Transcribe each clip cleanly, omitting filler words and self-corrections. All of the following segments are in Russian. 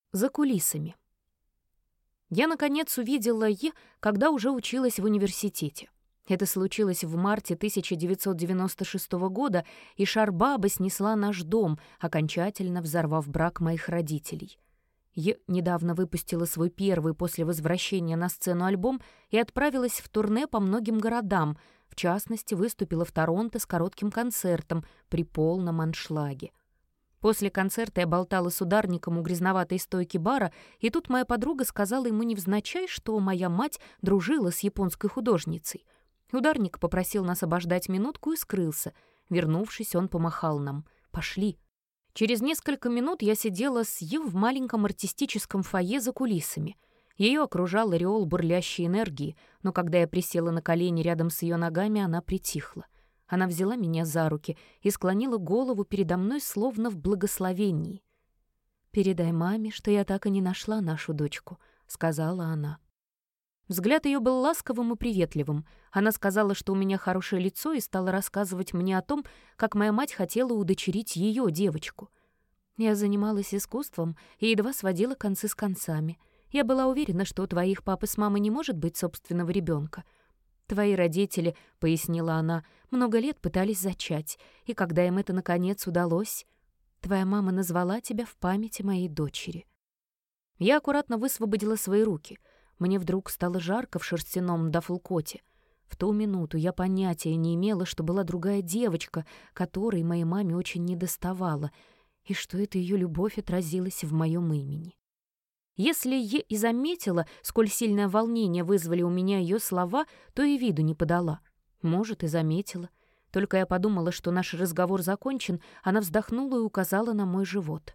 За кулисами. Я, наконец, увидела Е, когда уже училась в университете. Это случилось в марте 1996 года, и шар-баба снесла наш дом, окончательно взорвав брак моих родителей. Е недавно выпустила свой первый после возвращения на сцену альбом и отправилась в турне по многим городам, в частности, выступила в Торонто с коротким концертом при полном аншлаге. После концерта я болтала с ударником у грязноватой стойки бара, и тут моя подруга сказала ему невзначай, что моя мать дружила с японской художницей. Ударник попросил нас обождать минутку и скрылся. Вернувшись, он помахал нам. «Пошли». Через несколько минут я сидела с Ев в маленьком артистическом фойе за кулисами. Ее окружал ореол бурлящей энергии, но когда я присела на колени рядом с ее ногами, она притихла. Она взяла меня за руки и склонила голову передо мной, словно в благословении. «Передай маме, что я так и не нашла нашу дочку», — сказала она. Взгляд ее был ласковым и приветливым. Она сказала, что у меня хорошее лицо, и стала рассказывать мне о том, как моя мать хотела удочерить ее девочку. Я занималась искусством и едва сводила концы с концами. Я была уверена, что у твоих папы с мамой не может быть собственного ребенка. Твои родители, — пояснила она, — много лет пытались зачать, и когда им это наконец удалось, твоя мама назвала тебя в память о моей дочери. Я аккуратно высвободила свои руки. Мне вдруг стало жарко в шерстяном дафлкоте. В ту минуту я понятия не имела, что была другая девочка, которой моей маме очень недоставало, и что эта ее любовь отразилась в моем имени. Если я и заметила, сколь сильное волнение вызвали у меня ее слова, то и виду не подала. Может, и заметила. Только я подумала, что наш разговор закончен, она вздохнула и указала на мой живот.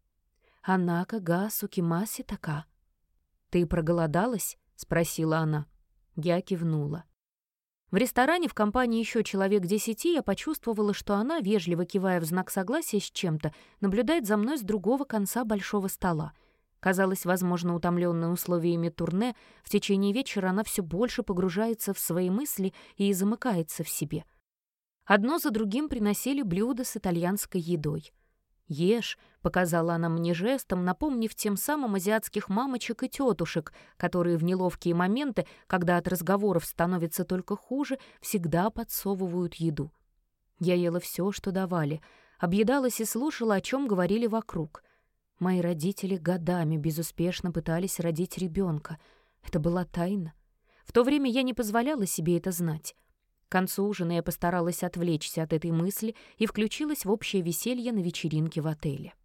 «Анака га сукимаси така». «Ты проголодалась?» — спросила она. Я кивнула. В ресторане в компании еще человек 10 я почувствовала, что она, вежливо кивая в знак согласия с чем-то, наблюдает за мной с другого конца большого стола. Казалось, возможно, утомленная условиями турне, в течение вечера она все больше погружается в свои мысли и замыкается в себе. Одно за другим приносили блюда с итальянской едой. «Ешь», — показала она мне жестом, напомнив тем самым азиатских мамочек и тетушек, которые в неловкие моменты, когда от разговоров становится только хуже, всегда подсовывают еду. Я ела все, что давали, объедалась и слушала, о чем говорили вокруг. Мои родители годами безуспешно пытались родить ребенка. Это была тайна. В то время я не позволяла себе это знать. К концу ужина я постаралась отвлечься от этой мысли и включилась в общее веселье на вечеринке в отеле.